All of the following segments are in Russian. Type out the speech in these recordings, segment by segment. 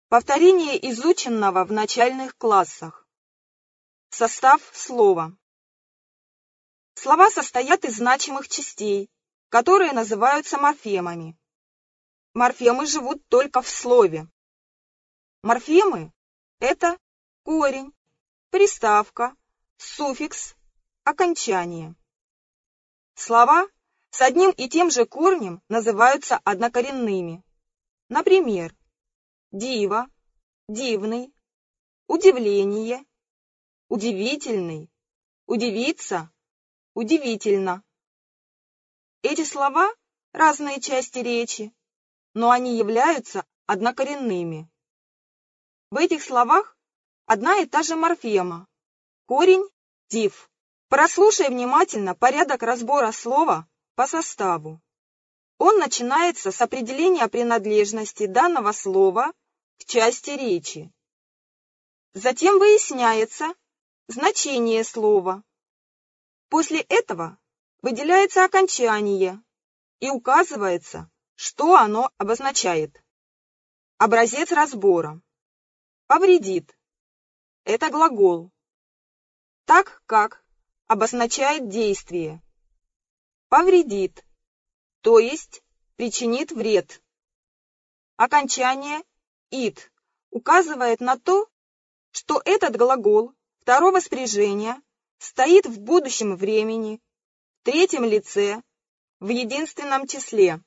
Повторение изученного в начальных классах. Состав слова. Слова состоят из значимых частей, которые называются морфемами. Морфемы живут только в слове. Морфемы – это корень, приставка, суффикс, окончание. Слова с одним и тем же корнем называются однокоренными. Например, диво, дивный, удивление, удивительный, удивиться, удивительно. Эти слова – разные части речи, но они являются однокоренными. В этих словах одна и та же морфема, корень див. Прослушай внимательно порядок разбора слова по составу. Он начинается с определения принадлежности данного слова к части речи. Затем выясняется значение слова. После этого выделяется окончание и указывается, что оно обозначает. Образец разбора. Повредит. Это глагол. Так как обозначает действие. Повредит, то есть причинит вред. Окончание «ит» указывает на то, что этот глагол второго спряжения стоит в будущем времени, в третьем лице, в единственном числе.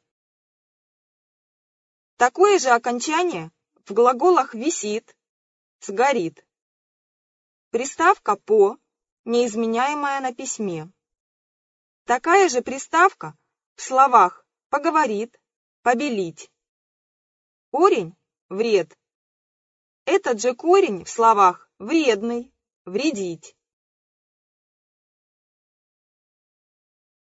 Такое же окончание в глаголах «висит», «сгорит». Приставка «по» неизменяемая на письме. Такая же приставка в словах «поговорит», «побелить». Корень – вред. Этот же корень в словах «вредный», «вредить».